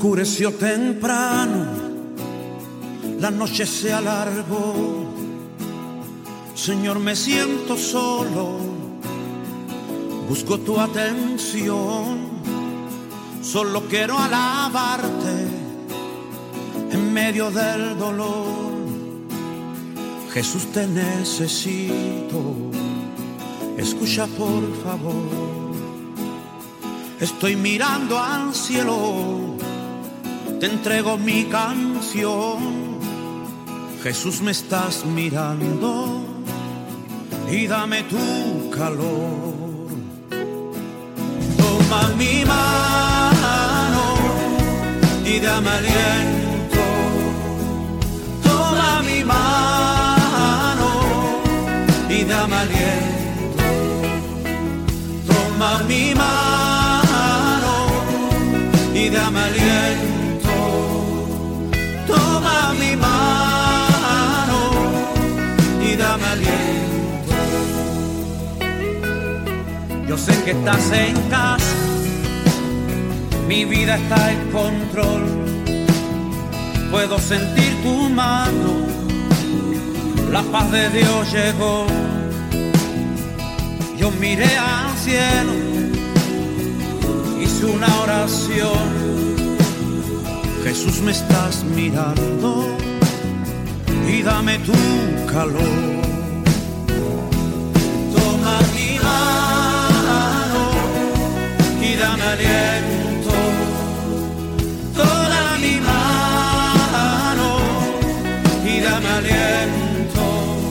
Oscureció temprano, la noche se alargó. Señor, me siento solo, busco tu atención. Solo quiero alabarte en medio del dolor. Jesús, te necesito, escucha por favor. Estoy mirando al cielo, te entrego mi canción. Jesús, me estás mirando y dame tu calor. Toma mi mano y dame aliento. Toma mi mano y dame aliento. Toma mi mano y dame aliento. Toma mi mano y dame aliento. Yo sé que estás en casa, mi vida está en control. Puedo sentir tu mano, la paz de Dios llegó. Yo miré al cielo, hice una oración. Jesús, me estás mirando y dame tu calor. Toma mi mano y dame aliento. Toma mi mano y dame aliento.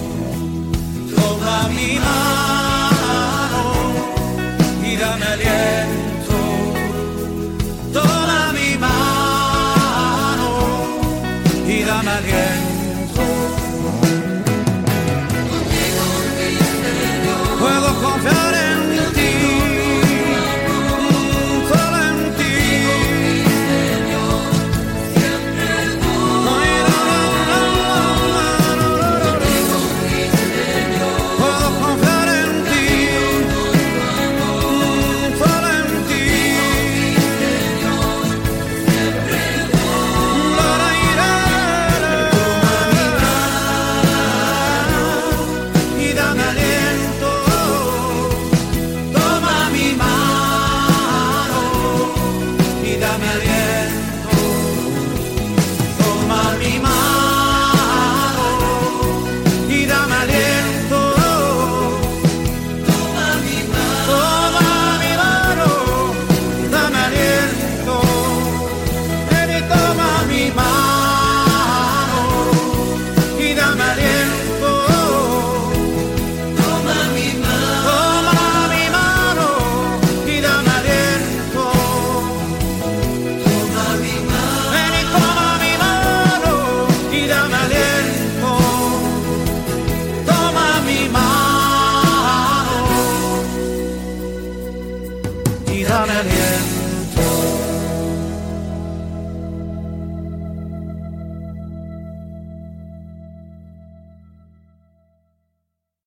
Toma mi mano y dame aliento. Toma mi mano y dame aliento.